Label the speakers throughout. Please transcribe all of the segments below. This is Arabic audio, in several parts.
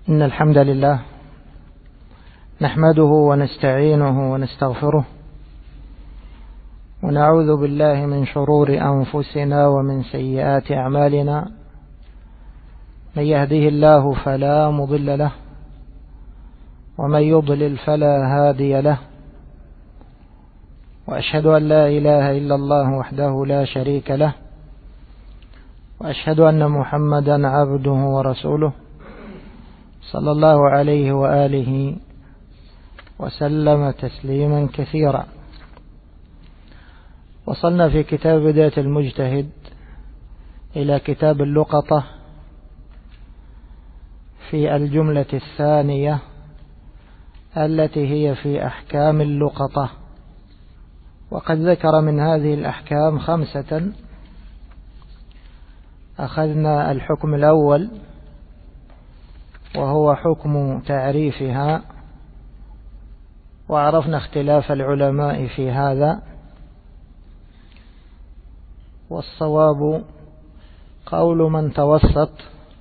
Speaker 1: إن الحمد لله نحمده ونستعينه ونستغفره ونعوذ بالله من شرور أنفسنا ومن سيئات أعمالنا. من يهده الله فلا مضل له ومن يضلل فلا هادي له، وأشهد أن لا إله إلا الله وحده لا شريك له، وأشهد أن محمدا عبده ورسوله صلى الله عليه وآله وسلم تسليما كثيرا. وصلنا في كتاب بداية المجتهد إلى كتاب اللقطة في الجملة الثانية التي هي في أحكام اللقطة، وقد ذكر من هذه الأحكام 5. أخذنا الحكم الأول وهو حكم تعريفها، وعرفنا اختلاف العلماء في هذا، والصواب قول من توسط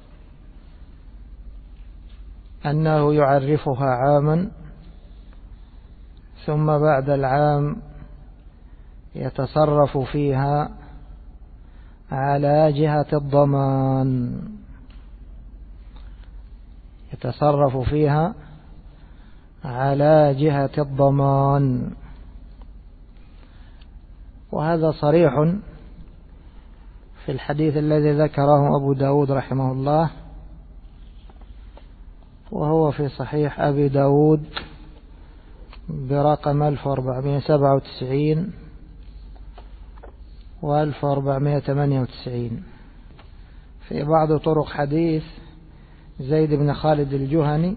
Speaker 1: أنه يعرفها عاما ثم بعد العام يتصرف فيها على جهة الضمان، يتصرف فيها على جهة الضمان. وهذا صريح في الحديث الذي ذكره أبو داود رحمه الله، وهو في صحيح أبي داود برقم 1497 و 1498 في بعض طرق حديث زيد بن خالد الجهني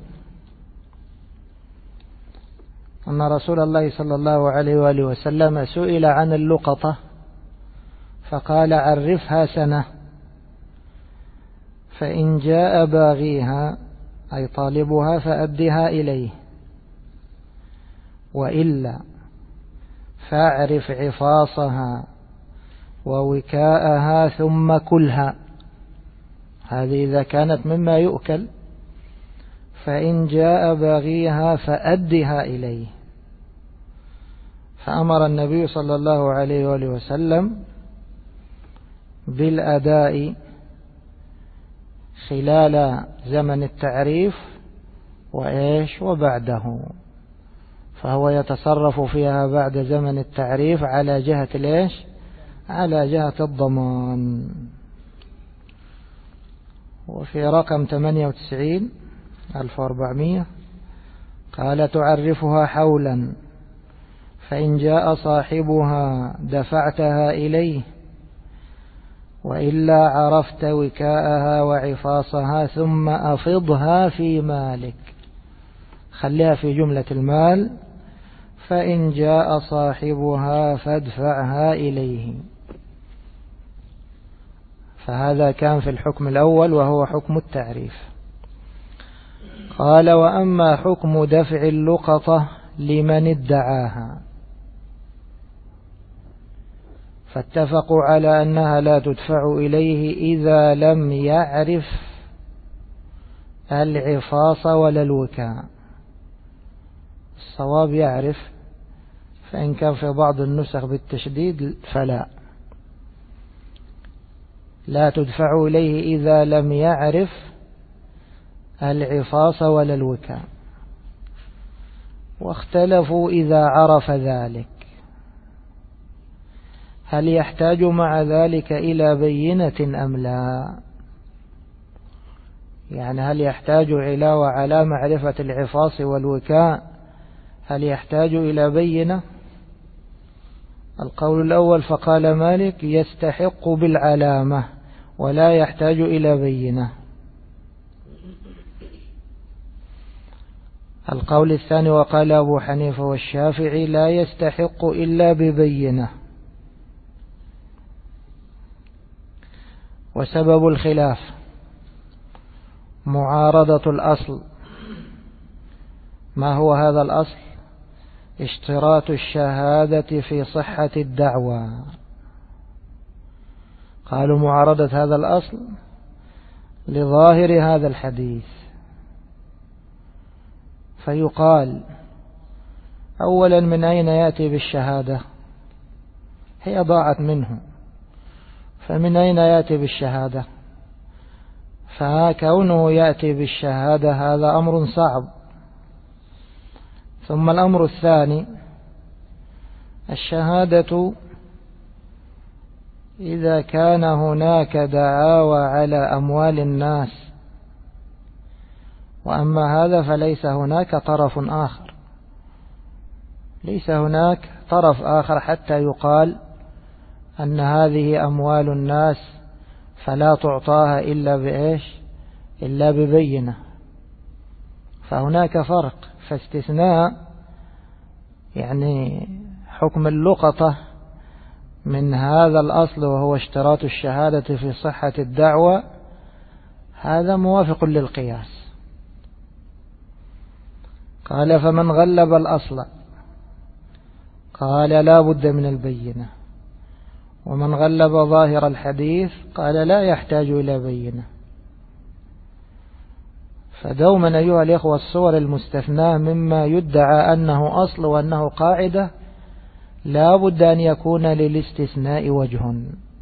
Speaker 1: أن رسول الله صلى الله عليه وآله وسلم سئل عن اللقطة فقال: عرفها سنة، فإن جاء باغيها أي طالبها فأدها إليه، وإلا فاعرف عفاصها ووكاءها ثم كلها. هذه إذا كانت مما يؤكل. فإن جاء باغيها فأدها إليه. فأمر النبي صلى الله عليه وآله وسلم بالأداء خلال زمن التعريف وبعده، فهو يتصرف فيها بعد زمن التعريف على جهة على جهة الضمان. وفي رقم 98 1400 قال: تعرفها حولا، فإن جاء صاحبها دفعتها إليه، وإلا عرفت وكاءها وعفاصها ثم أفضها في مالك. خليها في جملة المال، فإن جاء صاحبها فادفعها إليه. فهذا كان في الحكم الأول وهو حكم التعريف. قال: وأما حكم دفع اللقطة لمن ادعاها فاتفقوا على أنها لا تدفع إليه إذا لم يعرف العفاص ولا الوكاء. الصواب يعرف، فإن كان في بعض النسخ بالتشديد فلا، لا تدفع إليه إذا لم يعرف العفاص ولا الوكاء. واختلفوا إذا عرف ذلك، هل يحتاج مع ذلك إلى بينة أم لا؟ يعني هل يحتاج علاوة على معرفة العفاص والوكاء، هل يحتاج إلى بينة؟ القول الأول فقال مالك: يستحق بالعلامة ولا يحتاج إلى بينة. القول الثاني وقال أبو حنيفة والشافعي: لا يستحق إلا ببينة. وسبب الخلاف معارضة الأصل. ما هو هذا الأصل؟ اشتراط الشهادة في صحة الدعوى. قالوا معارضة هذا الأصل لظاهر هذا الحديث، فيقال أولا من أين يأتي بالشهادة؟ هي ضاعت منه، فمن أين يأتي بالشهادة؟ فكونه يأتي بالشهادة هذا أمر صعب. ثم الأمر الثاني، الشهادة إذا كان هناك دعاوى على أموال الناس، وأما هذا فليس هناك طرف آخر، ليس هناك طرف آخر حتى يقال أن هذه أموال الناس فلا تعطاها إلا بإيش؟ إلا ببينة. فهناك فرق، فاستثناء يعني حكم اللقطة من هذا الأصل وهو اشتراط الشهادة في صحة الدعوة هذا موافق للقياس. قال فمن غلب الأصل قال لا بد من البينة، ومن غلب ظاهر الحديث قال لا يحتاج إلى بينة. فدوما أيها الإخوة الصور المستثناة مما يدعى أنه أصل وأنه قاعدة لا بد أن يكون للاستثناء وجه،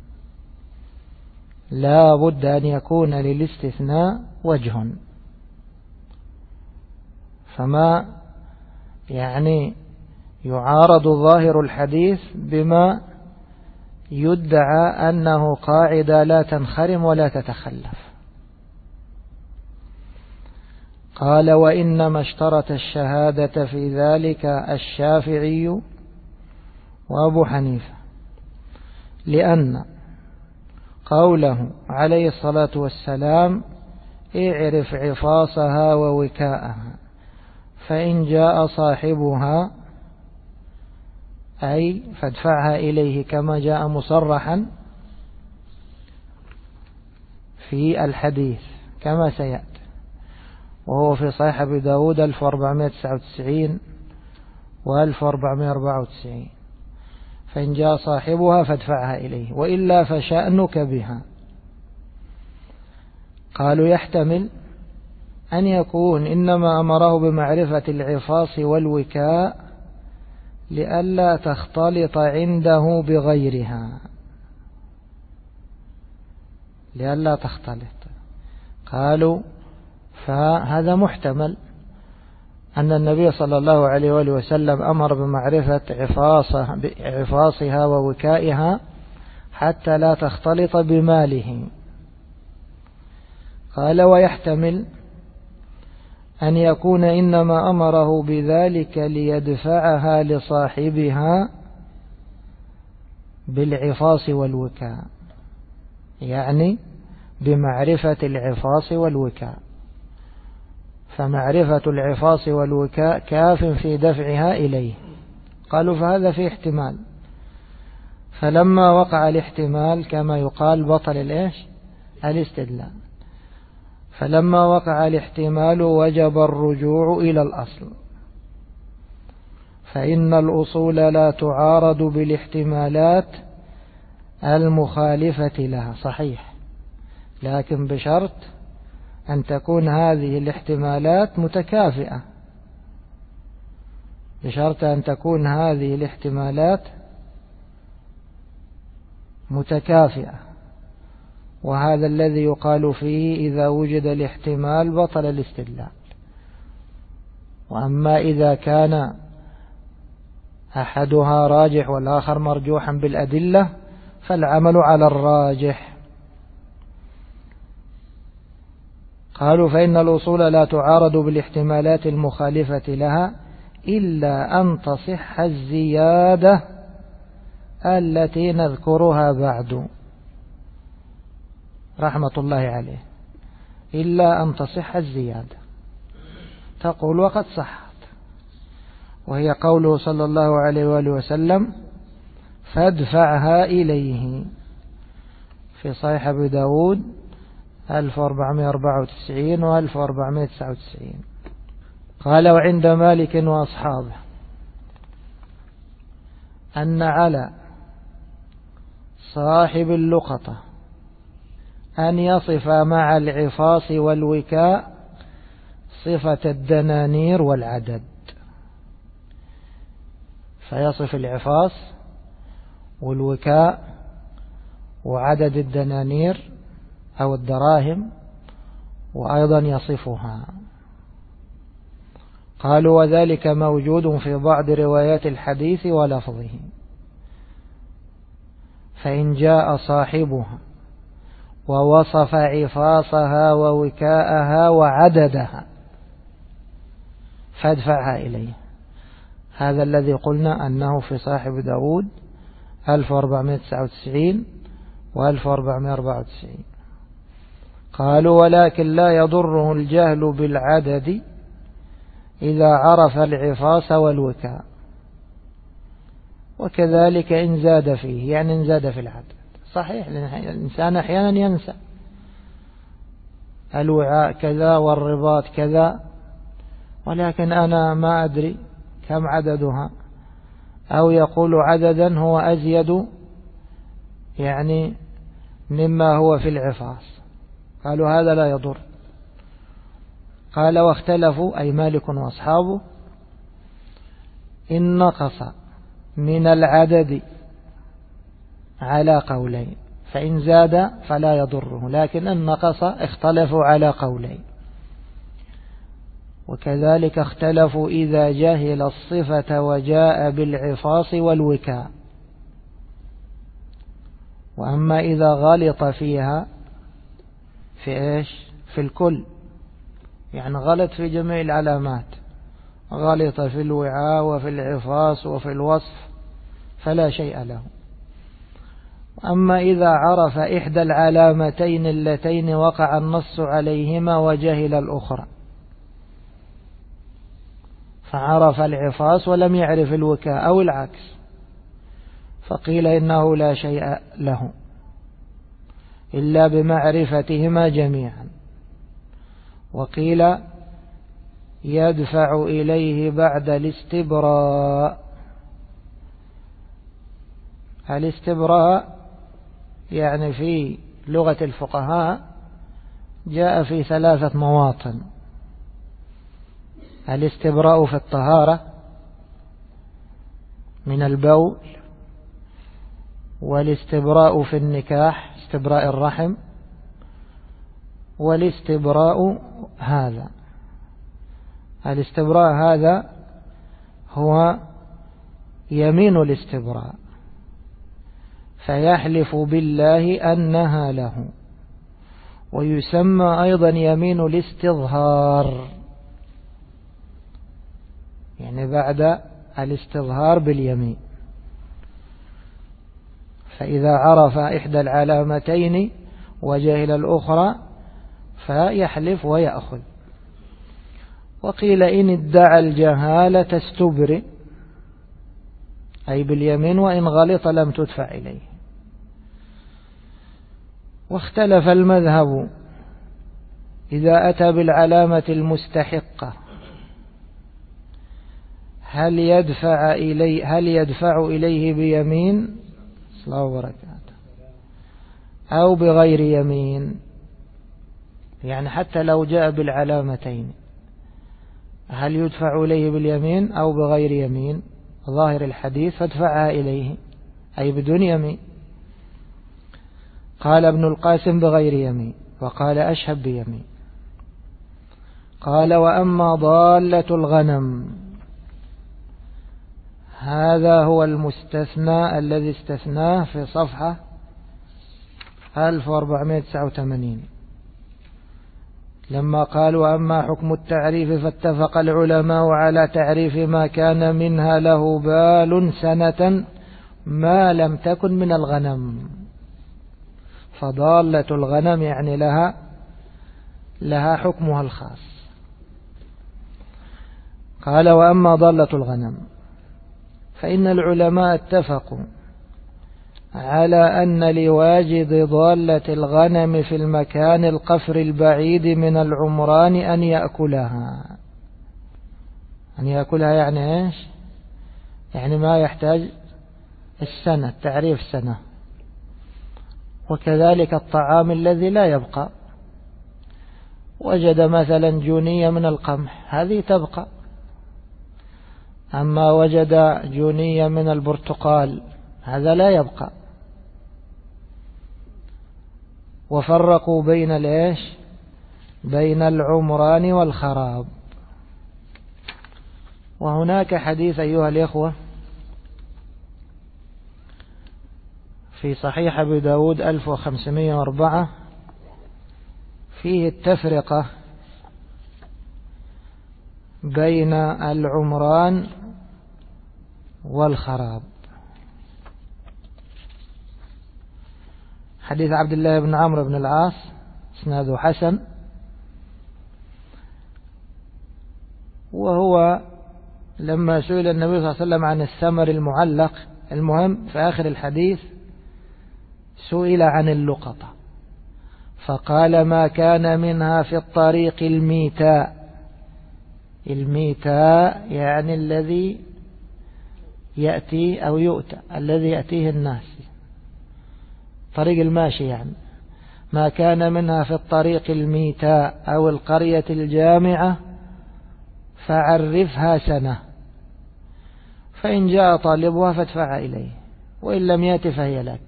Speaker 1: لا بد أن يكون للاستثناء وجه. فما يعني يعارض ظاهر الحديث بما يدعى أنه قاعدة لا تنخرم ولا تتخلف. قال وإنما اشترط الشهادة في ذلك الشافعي وأبو حنيفة، لأن قوله عليه الصلاة والسلام اعرف عفاصها ووكاءها فإن جاء صاحبها أي فادفعها إليه، كما جاء مصرحا في الحديث كما سيأتي، وهو في صحيح أبي داود 1499 و 1494. فإن جاء صاحبها فادفعها إليه وإلا فشأنك بها. قالوا يحتمل أن يكون إنما أمره بمعرفة العفاص والوكاء لئلا تختلط عنده بغيرها، لئلا تختلط. قالوا فهذا محتمل أن النبي صلى الله عليه وآله وسلم أمر بمعرفة عفاصها ووكائها حتى لا تختلط بماله. قال ويحتمل أن يكون إنما أمره بذلك ليدفعها لصاحبها بالعفاص والوكاء، يعني بمعرفة العفاص والوكاء، فمعرفة العفاص والوكاء كاف في دفعها إليه. قالوا فهذا في احتمال، فلما وقع الاحتمال كما يقال بطل الاستدلال. فلما وقع الاحتمال وجب الرجوع إلى الأصل، فإن الأصول لا تعارض بالاحتمالات المخالفة لها. صحيح، لكن بشرط أن تكون هذه الاحتمالات متكافئة، بشرط أن تكون هذه الاحتمالات متكافئة، وهذا الذي يقال فيه إذا وجد الاحتمال بطل الاستدلال. وأما إذا كان أحدها راجح والآخر مرجوحا بالأدلة فالعمل على الراجح. قالوا فإن الأصول لا تعارض بالاحتمالات المخالفة لها إلا أن تصح الزيادة التي نذكرها بعد، رحمة الله عليه، إلا أن تصح الزيادة. تقول وقد صحت، وهي قوله صلى الله عليه وآله وسلم فادفعها إليه في صحيح أبي داود 1494 و 1499. قال وعند مالك وأصحابه أن على صاحب اللقطة أن يصف مع العفاص والوكاء صفة الدنانير والعدد، فيصف العفاص والوكاء وعدد الدنانير أو الدراهم، وأيضا يصفها. قالوا وذلك موجود في بعض روايات الحديث ولفظه، فإن جاء صاحبها ووصف عفاصها ووكاءها وعددها فادفعها إليه. هذا الذي قلنا أنه في صاحب داود 1499 و 1494. قالوا ولكن لا يضره الجهل بالعدد إذا عرف العفاص والوكاء، وكذلك إن زاد فيه، يعني إن زاد في العدد. صحيح، لأن الإنسان أحيانا ينسى الوعاء كذا والرباط كذا، ولكن أنا ما أدري كم عددها، أو يقول عددا هو أزيد يعني مما هو في العفاص. قالوا هذا لا يضر. قال واختلفوا أي مالك وأصحابه إن نقص من العدد على قولين، فإن زاد فلا يضره، لكن إن نقص اختلفوا على قولين. وكذلك اختلفوا إذا جهل الصفة وجاء بالعفاص والوكاء. وأما إذا غلط فيها في إيش؟ في الكل، يعني غلط في جميع العلامات، غلط في الوعاء وفي العفاص وفي الوصف فلا شيء له. أما إذا عرف إحدى العلامتين اللتين وقع النص عليهما وجهل الأخرى، فعرف العفاص ولم يعرف الوكاء أو العكس، فقيل إنه لا شيء له إلا بمعرفتهما جميعا. وقيل يدفع إليه بعد الاستبراء. الاستبراء يعني في لغة الفقهاء جاء في 3 مواطن: الاستبراء في الطهارة من البول، والاستبراء في النكاح استبراء الرحم، والاستبراء هذا. الاستبراء هذا هو يمين الاستبراء، فيحلف بالله أنها له. ويسمى أيضا يمين الاستظهار، يعني بعد الاستظهار باليمين. فإذا عرف إحدى العلامتين وجهل الأخرى فيحلف ويأخذ. وقيل إن ادعى الجهالة استبرئ، أي باليمين، وإن غلط لم تدفع إليه. واختلف المذهب إذا أتى بالعلامة المستحقة هل يدفع إليه بيمين صلى الله وبركاته أو بغير يمين. يعني حتى لو جاء بالعلامتين هل يدفع إليه باليمين أو بغير يمين؟ ظاهر الحديث فادفعها إليه، أي بدون يمين. قال ابن القاسم بغير يمين، وقال أشهب بيمين. قال وأما ضالة الغنم هذا هو المستثنى الذي استثناه في صفحة 1489 لما قال وأما حكم التعريف فاتفق العلماء على تعريف ما كان منها له بال سنة ما لم تكن من الغنم. فضالة الغنم يعني لها حكمها الخاص. قال وأما ضالة الغنم فإن العلماء اتفقوا على أن لواجد ضالة الغنم في المكان القفر البعيد من العمران أن يأكلها. يعني إيش؟ يعني ما يحتاج السنة، تعريف سنة. وكذلك الطعام الذي لا يبقى. وجد مثلا جونية من القمح هذه تبقى. أما وجد جونية من البرتقال هذا لا يبقى. وفرقوا بين الإيش؟ بين العمران والخراب. وهناك حديث أيها الإخوة في صحيح أبي داود 1504 فيه التفرقة بين العمران والخراب. حديث عبد الله بن عمرو بن العاص اسناده حسن، وهو لما سئل النبي صلى الله عليه وسلم عن الثمر المعلق، المهم في آخر الحديث سئل عن اللقطة فقال ما كان منها في الطريق الميتاء. الميتاء يعني الذي يأتي أو يؤتى، الذي يأتيه الناس، طريق الماشي يعني. ما كان منها في الطريق الميتاء أو القرية الجامعة فعرفها سنة، فإن جاء طالبها فادفعها إليه، وإن لم يأت فهي لك.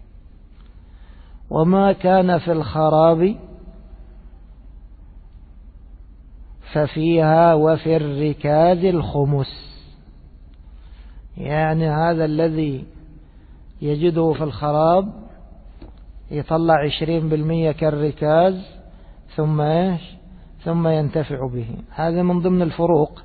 Speaker 1: وما كان في الخراب ففيها وفي الركاز الخمس، يعني هذا الذي يجده في الخراب يطلع 20% كالركاز ثم ايش؟ ثم ينتفع به. هذا من ضمن الفروق.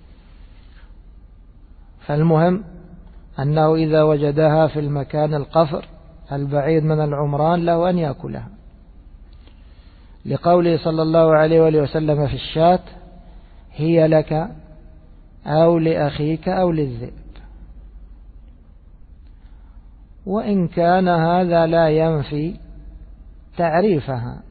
Speaker 1: فالمهم أنه إذا وجدها في المكان القفر البعيد من العمران له أن يأكلها، لقوله صلى الله عليه وآله وسلم في الشاة هي لك أو لأخيك أو للذئب. وإن كان هذا لا ينفي تعريفها،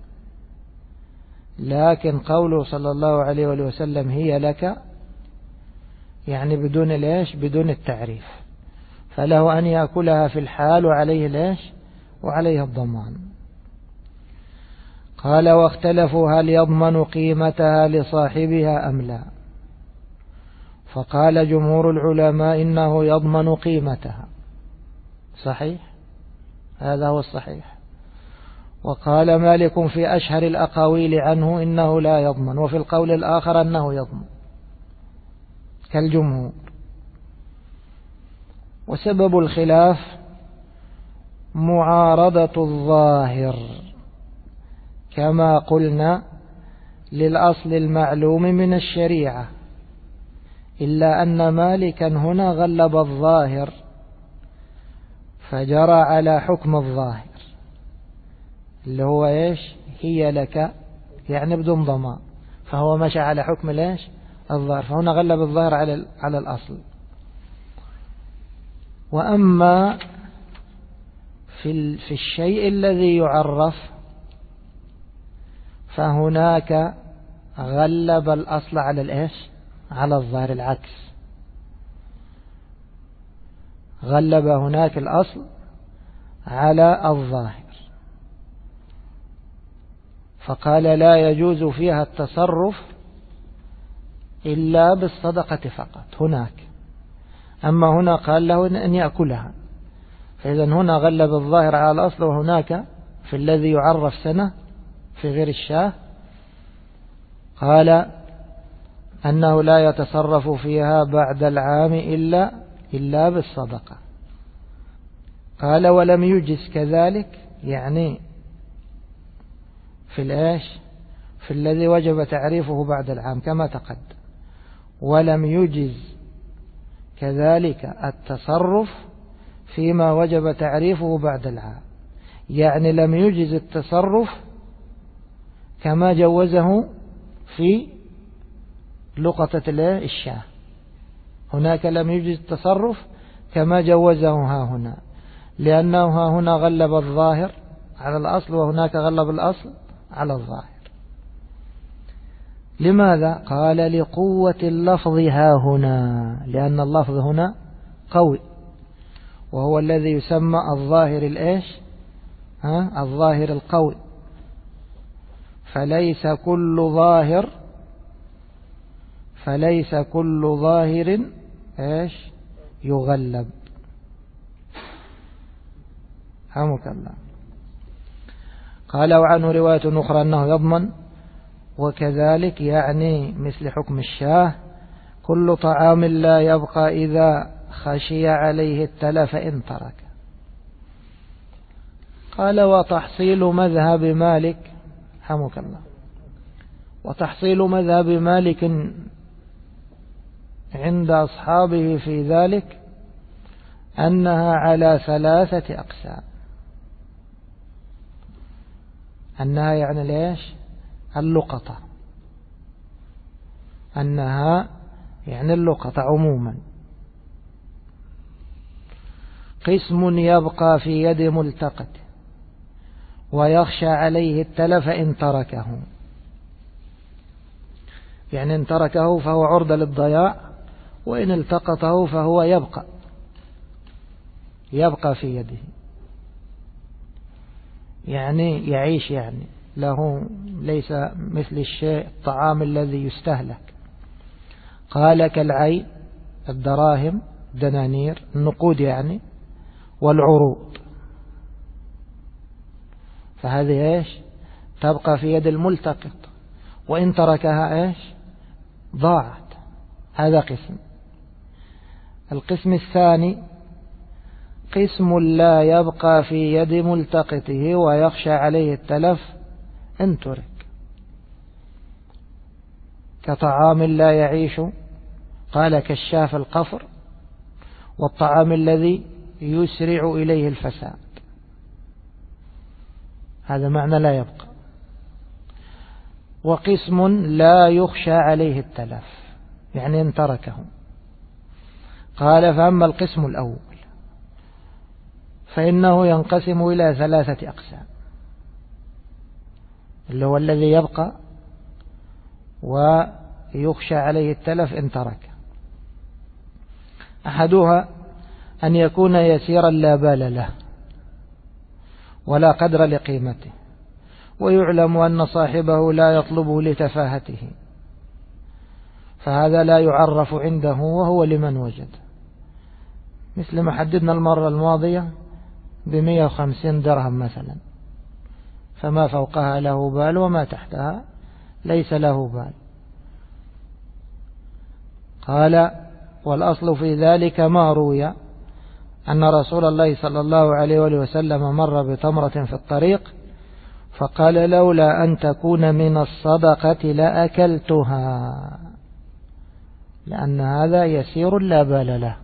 Speaker 1: لكن قوله صلى الله عليه وآله وسلم هي لك يعني بدون ليش؟ بدون التعريف، فله أن يأكلها في الحال وعليه ليش؟ وعليه الضمان. قال واختلفوا هل يضمن قيمتها لصاحبها أم لا، فقال جمهور العلماء إنه يضمن قيمتها. صحيح، هذا هو الصحيح. وقال مالك في أشهر الأقاويل عنه إنه لا يضمن، وفي القول الآخر أنه يضمن كالجمهور. وسبب الخلاف معارضة الظاهر كما قلنا للأصل المعلوم من الشريعة، إلا أن مالكا هنا غلب الظاهر فجرى على حكم الظاهر اللي هو إيش؟ هي لك يعني بدون ضمان، فهو مشى على حكم ليش؟ الظاهر، فهنا غلب الظاهر على الأصل. وأما في الشيء الذي يعرف فهناك غلب الأصل على الإيش؟ على الظاهر، العكس، غلب هناك الأصل على الظاهر، فقال لا يجوز فيها التصرف إلا بالصدقة فقط هناك. أما هنا قال له أن يأكلها، فإذا هنا غلب الظاهر على الأصل، وهناك في الذي يعرف سنة في غير الشاه قال أنه لا يتصرف فيها بعد العام إلا بالصدقة. قال ولم يجز كذلك، يعني في الإيش؟ في الذي وجب تعريفه بعد العام كما تقدم. ولم يجز كذلك التصرف فيما وجب تعريفه بعد العام، يعني لم يجز التصرف كما جوزه في لقطة الشاه. هناك لم يجز التصرف كما جوزه ها هنا، لأنه ها هنا غلب الظاهر على الأصل، وهناك غلب الأصل على الظاهر. لماذا؟ قال لقوة اللفظ ها هنا، لأن اللفظ هنا قوي، وهو الذي يسمى الظاهر الإيش؟ الظاهر القوي. فليس كل ظاهر إيش يغلب. حمك الله. قال وعنه رواية أخرى أنه يضمن، وكذلك يعني مثل حكم الشاه كل طعام لا يبقى إذا خشي عليه التلف إن ترك. قال وتحصيل مذهب مالك، حمك الله، وتحصيل مذهب مالك عند أصحابه في ذلك أنها على 3 أقسام. أنها يعني ليش اللقطة، أنها يعني اللقطة عموما. قسم يبقى في يد ملتقط ويخشى عليه التلف إن تركه، يعني إن تركه فهو عرضة للضياع، وإن التقطه فهو يبقى في يده، يعني يعيش، يعني له ليس مثل الشيء الطعام الذي يستهلك. قال كالعين، الدراهم، دنانير، النقود يعني، والعروض، فهذه ايش تبقى في يد الملتقط، وإن تركها ايش ضاعت. هذا قسم. القسم الثاني قسم لا يبقى في يد ملتقطه ويخشى عليه التلف إن ترك، كطعام لا يعيش، قال كالشاف القفر، والطعام الذي يسرع إليه الفساد، هذا معنى لا يبقى. وقسم لا يخشى عليه التلف، يعني إن تركه. قال فأما القسم الأول فإنه ينقسم إلى 3 أقسام، اللي هو الذي يبقى ويخشى عليه التلف إن ترك. أحدها أن يكون يسيرا لا بال له ولا قدر لقيمته، ويعلم أن صاحبه لا يطلبه لتفاهته، فهذا لا يعرف عنده وهو لمن وجد، مثل ما حددنا المرة الماضية ب150 درهم مثلا، فما فوقها له بال وما تحتها ليس له بال. قال والأصل في ذلك ما روي أن رسول الله صلى الله عليه وسلم مر بتمرة في الطريق فقال لولا أن تكون من الصدقة لأكلتها، لأن هذا يسير لا بال له.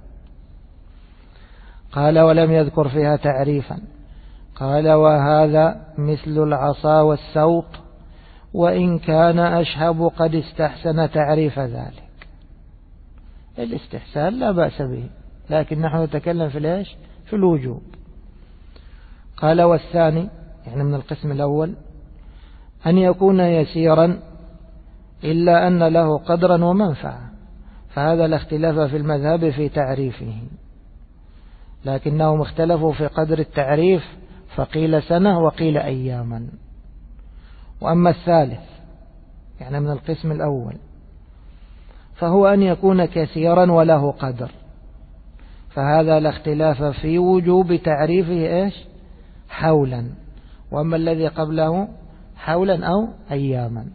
Speaker 1: قال ولم يذكر فيها تعريفا. قال وهذا مثل العصا والسوط، وإن كان أشهب قد استحسن تعريف ذلك. الاستحسان لا بأس به، لكن نحن نتكلم في ليش في الوجوب. قال والثاني يعني من القسم الأول أن يكون يسيرا إلا أن له قدرا ومنفعة، فهذا لا اختلاف في المذهب في تعريفه، لكنهم اختلفوا في قدر التعريف، فقيل سنة وقيل أياما. وأما الثالث يعني من القسم الأول فهو أن يكون كثيرا وله قدر، فهذا لا اختلاف في وجوب تعريفه إيش حولا، وأما الذي قبله حولا أو أياما.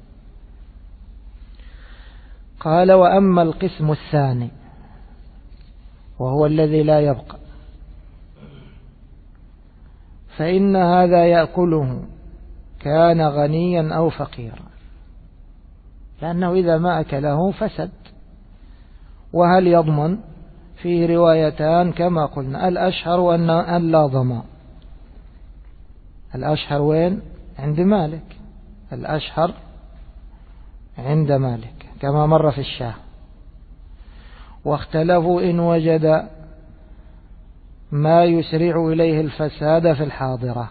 Speaker 1: قال وأما القسم الثاني وهو الذي لا يبقى فإن هذا يأكله كان غنيا أو فقيرا، لأنه إذا ما أكله فسد. وهل يضمن؟ فيه روايتان كما قلنا، الأشهر أن لا ضمان. الأشهر وين؟ عند مالك، الأشهر عند مالك كما مر في الشاه. واختلفوا إن وجد ما يسرع إليه الفساد في الحاضرة،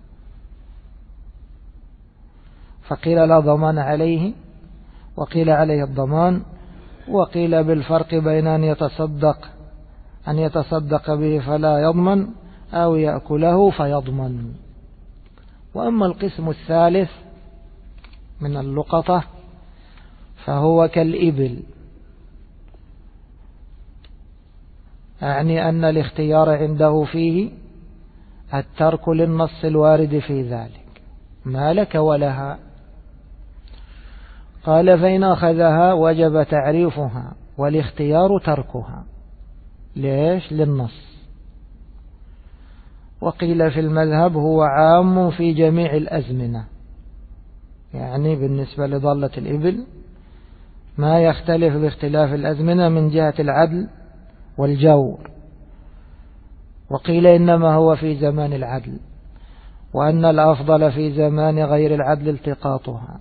Speaker 1: فقيل لا ضمان عليه، وقيل عليه الضمان، وقيل بالفرق بين أن يتصدق به فلا يضمن أو يأكله فيضمن. وأما القسم الثالث من اللقطة فهو كالإبل، أعني أن الاختيار عنده فيه الترك للنص الوارد في ذلك، ما لك ولها. قال فإن أخذها وجب تعريفها والاختيار تركها. ليش؟ للنص. وقيل في المذهب هو عام في جميع الأزمنة، يعني بالنسبة لضالة الإبل ما يختلف باختلاف الأزمنة من جهة العدل والجور. وقيل إنما هو في زمان العدل، وأن الأفضل في زمان غير العدل التقاطها.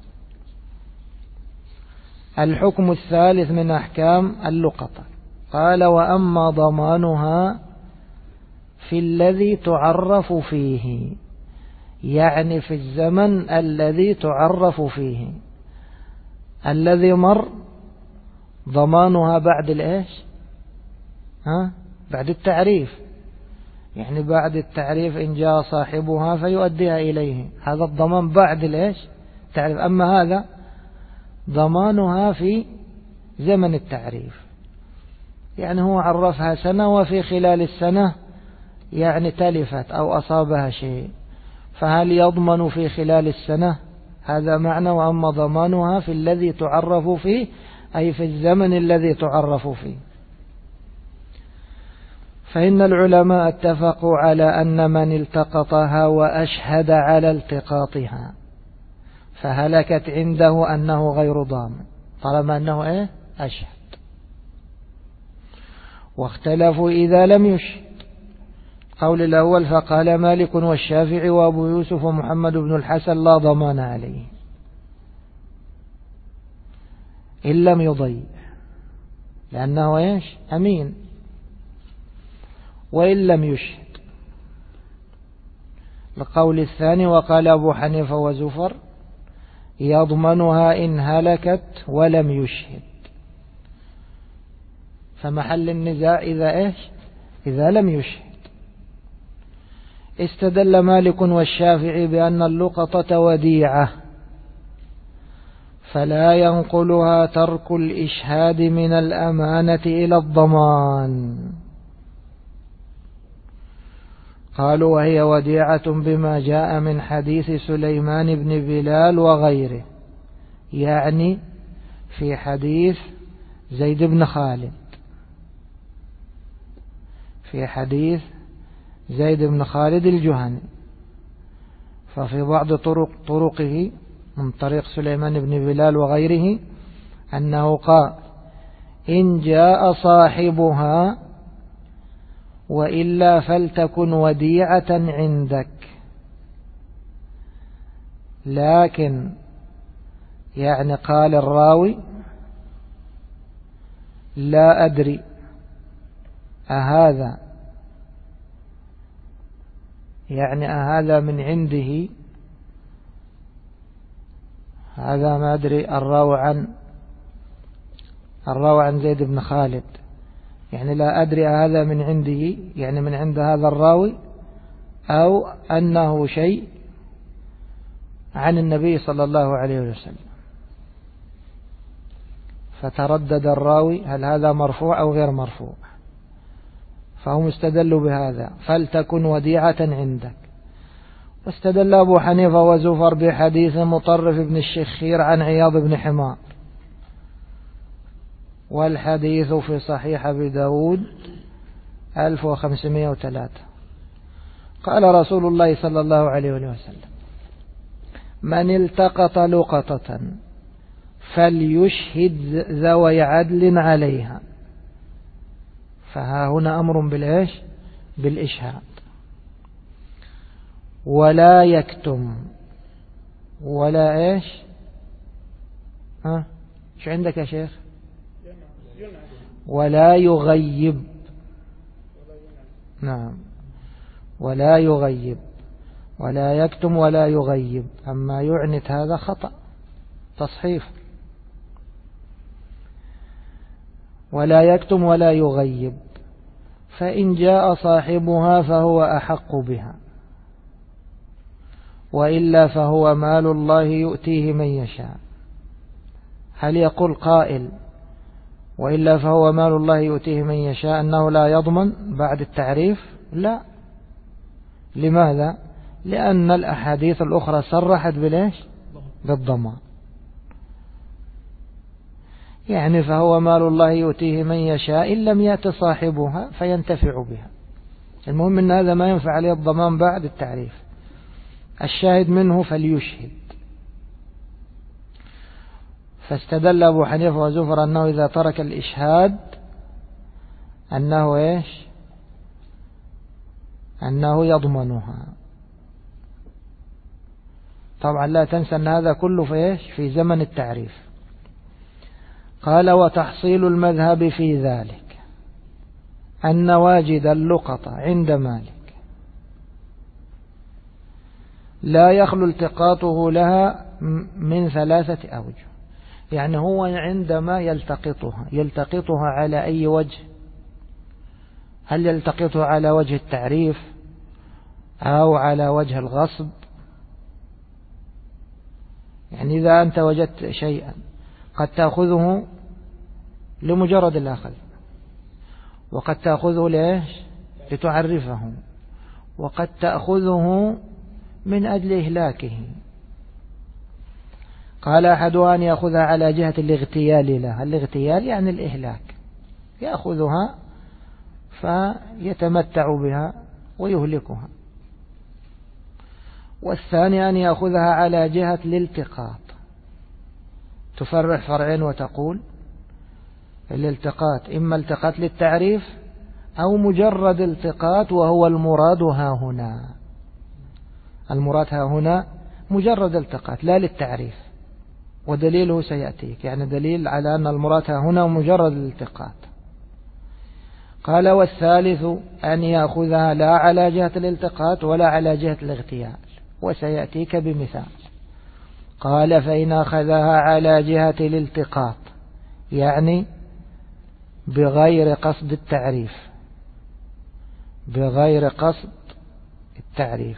Speaker 1: الحكم الثالث من أحكام اللقطة، قال وأما ضمانها في الذي تعرف فيه، يعني في الزمن الذي تعرف فيه. الذي مر ضمانها بعد الإيش؟ بعد التعريف، يعني بعد التعريف إن جاء صاحبها فيؤديها إليه، هذا الضمان بعد الإيش؟ تعريف. أما هذا ضمانها في زمن التعريف، يعني هو عرفها سنة وفي خلال السنة يعني تلفت أو أصابها شيء، فهل يضمن في خلال السنة؟ هذا معنى وأما ضمانها في الذي تعرف فيه، أي في الزمن الذي تعرف فيه. فإن العلماء اتفقوا على أن من التقطها وأشهد على التقاطها فهلكت عنده أنه غير ضامن طالما أنه أشهد. واختلفوا إذا لم يشهد. قول الأول فقال مالك والشافعي وأبو يوسف ومحمد بن الحسن لا ضمان عليه إن لم يضيع، لأنه أمين. وإن لم يشهد. القول الثاني وقال أبو حنيفة وزفر يضمنها إن هلكت ولم يشهد. فمحل النزاع إذا لم يشهد. استدل مالك والشافعي بأن اللقطة وديعة فلا ينقلها ترك الإشهاد من الأمانة إلى الضمان. قالوا وهي وديعة بما جاء من حديث سليمان بن بلال وغيره، يعني في حديث زيد بن خالد، في حديث زيد بن خالد الجهني. ففي بعض طرقه من طريق سليمان بن بلال وغيره أنه قال إن جاء صاحبها وإلا فلتكن وديعة عندك. لكن يعني قال الراوي لا أدري أهذا يعني أهذا من عنده، هذا ما أدري الراوي عن زيد بن خالد، يعني لا أدري هذا من عنده يعني من عند هذا الراوي أو أنه شيء عن النبي صلى الله عليه وسلم. فتردد الراوي هل هذا مرفوع أو غير مرفوع، فهم استدلوا بهذا فلتكن وديعة عندك. واستدل أبو حنيفة وزفر بحديث مطرف بن الشخير عن عياض بن حمار، والحديث في صحيح أبي داود 1503. قال رسول الله صلى الله عليه وسلم من التقط لقطة فليشهد ذوي عدل عليها. فها هنا أمر بالإشهاد. ولا يكتم ولا شو عندك يا شيخ؟ ولا يغيب. نعم ولا يغيب، ولا يكتم ولا يغيب. أما يعنت هذا خطأ تصحيف. ولا يكتم ولا يغيب، فإن جاء صاحبها فهو أحق بها. وإلا فهو مال الله يؤتيه من يشاء. هل يقول قائل وإلا فهو مال الله يؤتيه من يشاء أنه لا يضمن بعد التعريف؟ لا. لماذا؟ لأن الأحاديث الأخرى صرحت بليش؟ بالضمان. يعني فهو مال الله يؤتيه من يشاء إن لم يأت صاحبها فينتفع بها. المهم أن هذا ما ينفع عليه الضمان بعد التعريف. الشاهد منه فليشهد. فاستدل أبو حنيفة وزفر أنه إذا ترك الإشهاد أنه إيش؟ أنه يضمنها. طبعا لا تنسى أن هذا كله في إيش؟ في زمن التعريف. قال وتحصيل المذهب في ذلك أن واجد اللقطة عند مالك لا يخلو التقاطه لها من 3 أوجه. يعني هو عندما يلتقطها على أي وجه؟ هل يلتقطها على وجه التعريف أو على وجه الغصب؟ يعني إذا أنت وجدت شيئا قد تأخذه لمجرد الأخذ، وقد تأخذه ليش؟ لتعرفه، وقد تأخذه من أجل إهلاكه. قال أحدها أن يأخذها على جهة الاغتيال لها. الاغتيال يعني الإهلاك، يأخذها فيتمتع بها ويهلكها. والثاني أن يأخذها على جهة الالتقاط. تفرع فرعين وتقول الالتقاط إما التقاط للتعريف أو مجرد التقاط وهو المراد ها هنا. المراد ها هنا مجرد التقاط لا للتعريف، ودليله سيأتيك، يعني دليل على أن المراد ها هنا مجرد الالتقاط. قال والثالث أن يأخذها لا على جهة الالتقاط ولا على جهة الاغتيال، وسيأتيك بمثال. قال فإن أخذها على جهة الالتقاط يعني بغير قصد التعريف، بغير قصد التعريف،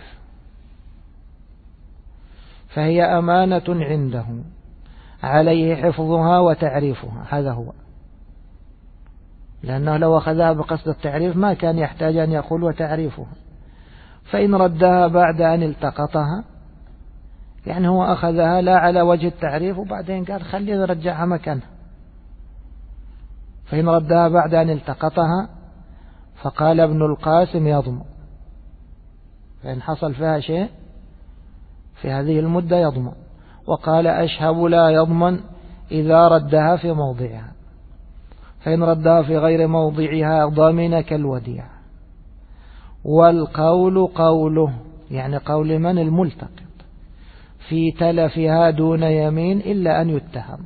Speaker 1: فهي أمانة عنده عليه حفظها وتعريفها. هذا هو، لأنه لو أخذها بقصد التعريف ما كان يحتاج أن يقول وتعريفها. فإن ردها بعد أن التقطها، يعني هو أخذها لا على وجه التعريف وبعدين قال خلي نرجعها مكانها. فإن ردها بعد أن التقطها فقال ابن القاسم يضمن، فإن حصل فيها شيء في هذه المدة يضمن. وقال أشهب لا يضمن إذا ردها في موضعها، فإن ردها في غير موضعها ضامن كالوديع. والقول قوله، يعني قول من؟ الملتقط، في تلفها دون يمين إلا أن يتهم.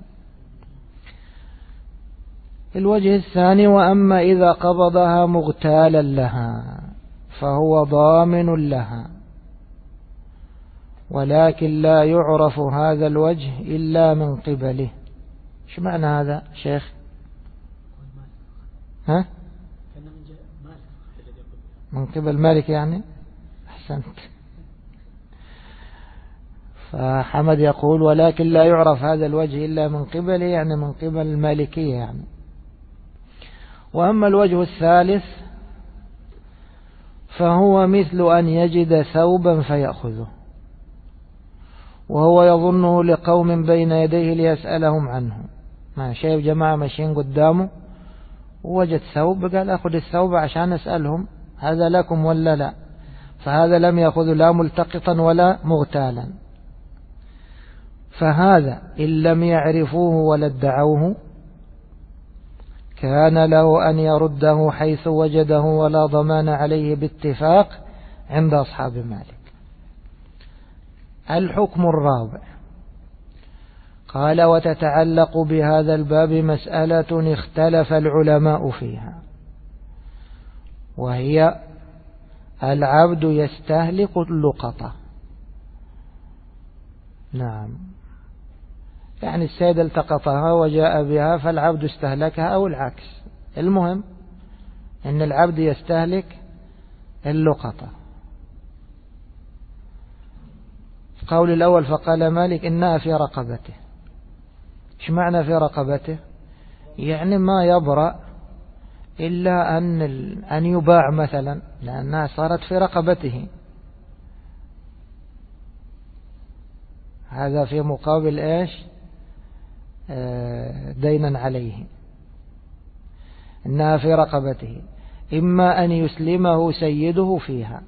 Speaker 1: الوجه الثاني وأما إذا قبضها مغتالا لها فهو ضامن لها، ولكن لا يعرف هذا الوجه إلا من قبله. شو معنى هذا شيخ؟ ها؟ من قبل مالك يعني؟ أحسنت. فحمد يقول ولكن لا يعرف هذا الوجه إلا من قبله، يعني من قبل المالكية يعني. وأما الوجه الثالث فهو مثل أن يجد ثوبا فيأخذه وهو يظنه لقوم بين يديه ليسألهم عنه. ما شايف جماعة ماشيين قدامه ووجد ثوب قال أخذ الثوب عشان أسألهم هذا لكم ولا لا، فهذا لم يأخذ لا ملتقطا ولا مغتالا. فهذا إن لم يعرفوه ولا ادعوه كان له أن يرده حيث وجده ولا ضمان عليه باتفاق عند أصحاب مالك. الحكم الرابع قال وتتعلق بهذا الباب مسألة اختلف العلماء فيها، وهي العبد يستهلك اللقطة. نعم، يعني السيد التقطها وجاء بها فالعبد استهلكها أو العكس، المهم أن العبد يستهلك اللقطة. القول الأول فقال مالك إنها في رقبته. إيش معنى في رقبته؟ يعني ما يبرأ إلا أن يباع مثلا، لأنها صارت في رقبته. هذا في مقابل إيش؟ دينا عليه. إنها في رقبته، إما أن يسلمه سيده فيها،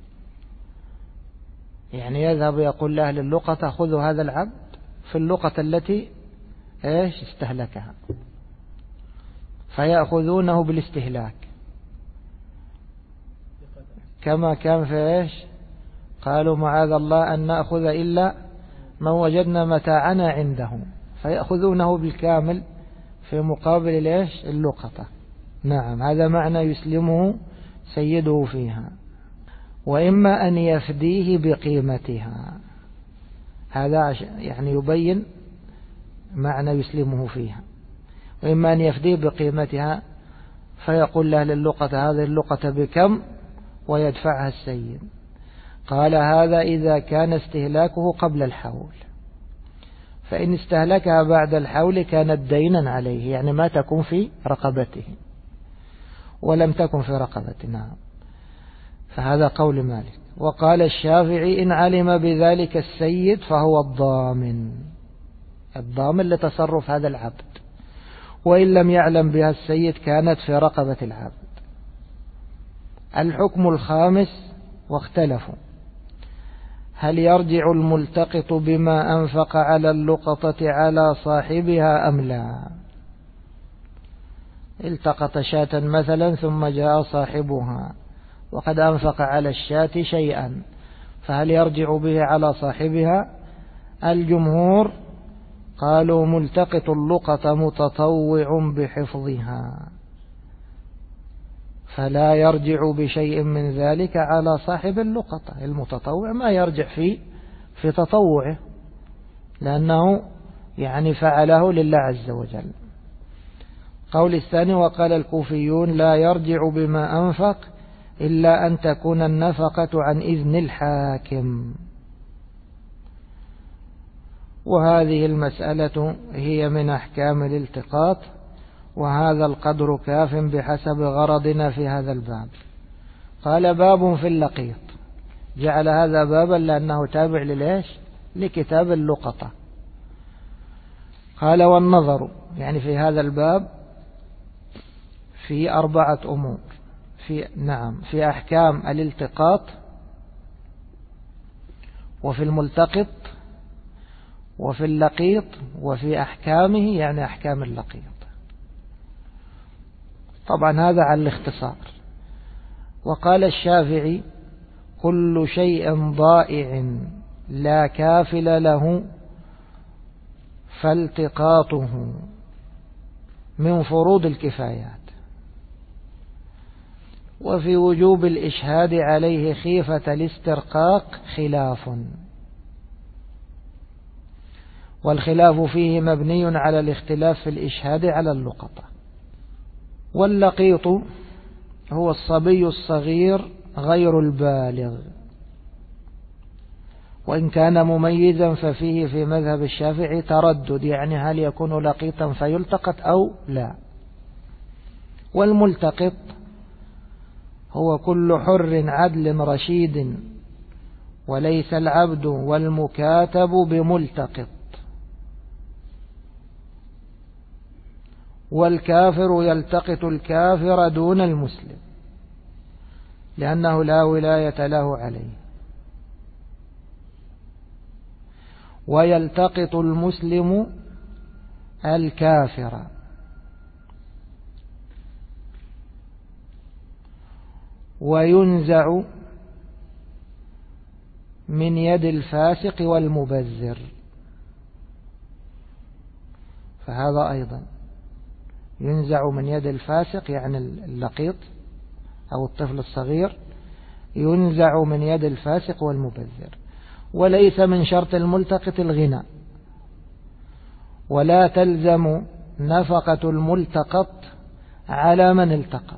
Speaker 1: يعني يذهب يقول لأهل اللقطة خذوا هذا العبد في اللقطة التي إيش استهلكها، فيأخذونه بالاستهلاك كما كان في إيش؟ قالوا معاذ الله أن نأخذ إلا من وجدنا متاعنا عنده، فيأخذونه بالكامل في مقابل إيش؟ اللقطة. نعم، هذا معنى يسلمه سيده فيها. وإما أن يفديه بقيمتها، هذا يعني يبين معنى يسلمه فيها. وإما أن يفديه بقيمتها، فيقول له للقطة هذه اللقطة بكم ويدفعها السيد. قال هذا إذا كان استهلاكه قبل الحول، فإن استهلكها بعد الحول كانت دينا عليه، يعني ما تكون في رقبته ولم تكن في رقبته. نعم، فهذا قول مالك. وقال الشافعي إن علم بذلك السيد فهو الضامن لتصرف هذا العبد، وإن لم يعلم بها السيد كانت في رقبة العبد. الحكم الخامس واختلفوا هل يرجع الملتقط بما أنفق على اللقطة على صاحبها أم لا. التقط شاة مثلا ثم جاء صاحبها وقد أنفق على الشاة شيئا، فهل يرجع به على صاحبها؟ الجمهور قالوا ملتقط اللقطة متطوع بحفظها، فلا يرجع بشيء من ذلك على صاحب اللقطة. المتطوع ما يرجع في تطوعه، لأنه يعني فعله لله عز وجل. قول الثاني وقال الكوفيون لا يرجع بما أنفق إلا أن تكون النفقة عن إذن الحاكم. وهذه المسألة هي من أحكام الالتقاط، وهذا القدر كاف بحسب غرضنا في هذا الباب. قال باب في اللقيط، جعل هذا بابا لأنه تابع للإيش؟ لكتاب اللقطة. قال والنظر، يعني في هذا الباب في 4 أمور، في أحكام الالتقاط، وفي الملتقط، وفي اللقيط، وفي أحكامه، يعني أحكام اللقيط. طبعا هذا على الاختصار. وقال الشافعي كل شيء ضائع لا كافل له فالتقاطه من فروض الكفايات. وفي وجوب الإشهاد عليه خيفة الاسترقاق خلاف، والخلاف فيه مبني على الاختلاف في الإشهاد على اللقطة. واللقيط هو الصبي الصغير غير البالغ، وإن كان مميزا ففيه في مذهب الشافعي تردد، يعني هل يكون لقيطا فيلتقط أو لا. والملتقط هو كل حر عدل رشيد، وليس العبد والمكاتب بملتقط. والكافر يلتقط الكافر دون المسلم، لأنه لا ولاية له عليه. ويلتقط المسلم الكافر. وينزع من يد الفاسق والمبذر، فهذا أيضا ينزع من يد الفاسق، يعني اللقيط أو الطفل الصغير ينزع من يد الفاسق والمبذر. وليس من شرط الملتقط الغنى، ولا تلزم نفقة الملتقط على من التقط،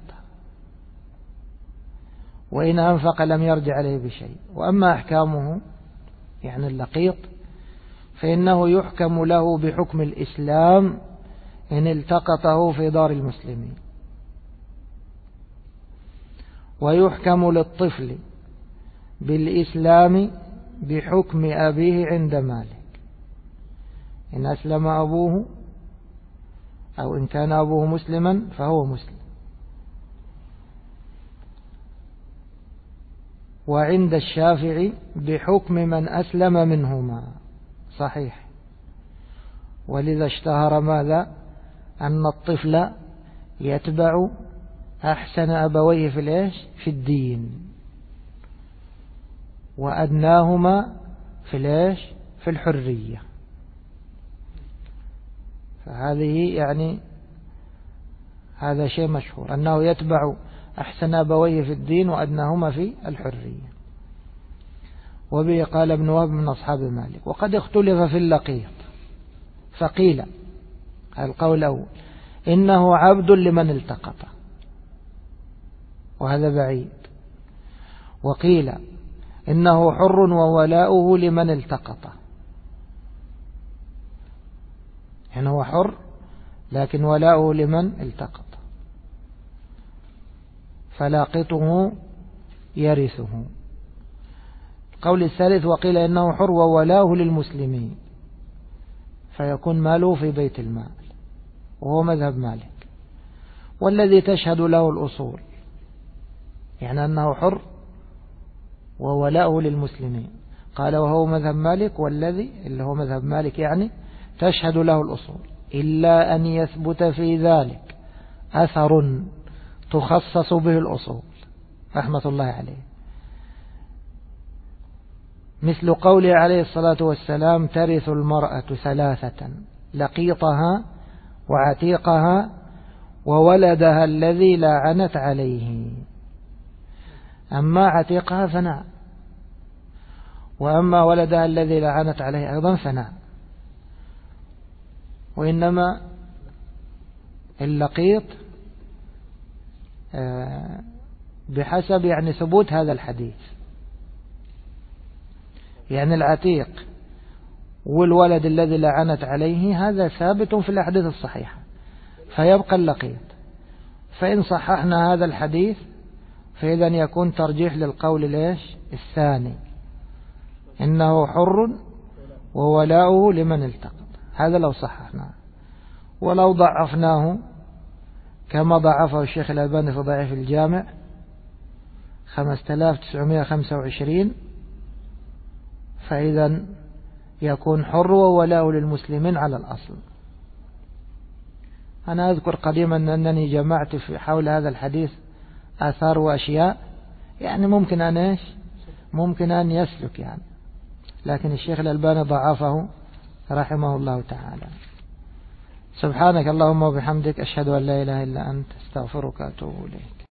Speaker 1: وإن أنفق لم يرجع عليه بشيء. وأما أحكامه يعني اللقيط، فإنه يحكم له بحكم الإسلام إن التقطه في دار المسلمين، ويحكم للطفل بالإسلام بحكم أبيه عند مالك، إن أسلم أبوه أو إن كان أبوه مسلما فهو مسلم. وعند الشافعي بحكم من أسلم منهما، صحيح. ولذا اشتهر ماذا؟ أن الطفل يتبع أحسن أبويه في الدين، وأدناهما في الحرية. فهذه يعني هذا شيء مشهور، أنه يتبع أحسن أبويه في الدين وأدناهما في الحرية. وبه قال ابن وهب من أصحاب مالك. وقد اختلف في اللقيط، فقيل القول الأول إنه عبد لمن التقطه، وهذا بعيد. وقيل إنه حر وولاؤه لمن التقطه، يعني هو حر لكن ولاؤه لمن التقط، فلاقطه يرثه. القول الثالث وقيل إنه حر وولاؤه للمسلمين، فيكون ماله في بيت المال، وهو مذهب مالك. والذي تشهد له الأصول، يعني أنه حر وولاؤه للمسلمين، قال وهو مذهب مالك، والذي اللي هو مذهب مالك يعني تشهد له الأصول، إلا أن يثبت في ذلك أثر تخصص به الأصول رحمة الله عليه، مثل قوله عليه الصلاة والسلام ترث المرأة ثلاثة: لقيطها وعتيقها وولدها الذي لا عنت عليه. أما عتيقها فنعم، وأما ولدها الذي لا عنت عليه أيضا فنعم. وإنما اللقيط بحسب يعني ثبوت هذا الحديث، يعني العتيق والولد الذي لا عنت عليه هذا ثابت في الأحاديث الصحيحة، فيبقى اللقيط. فإن صححنا هذا الحديث فإذا يكون ترجيح للقول الثاني، إنه حر وولاؤه لمن التقط. هذا لو صححناه. ولو ضعفناه كما ضعفه الشيخ الألباني في ضعيف الجامع 5925، فإذا يكون حر وولاؤه للمسلمين على الأصل. أنا أذكر قديما أنني جمعت في حول هذا الحديث آثار وأشياء، يعني ممكن أن يسلك يعني، لكن الشيخ الألباني ضعفه رحمه الله تعالى. سبحانك اللهم وبحمدك، أشهد أن لا إله إلا أنت، استغفرك وأتوب إليك.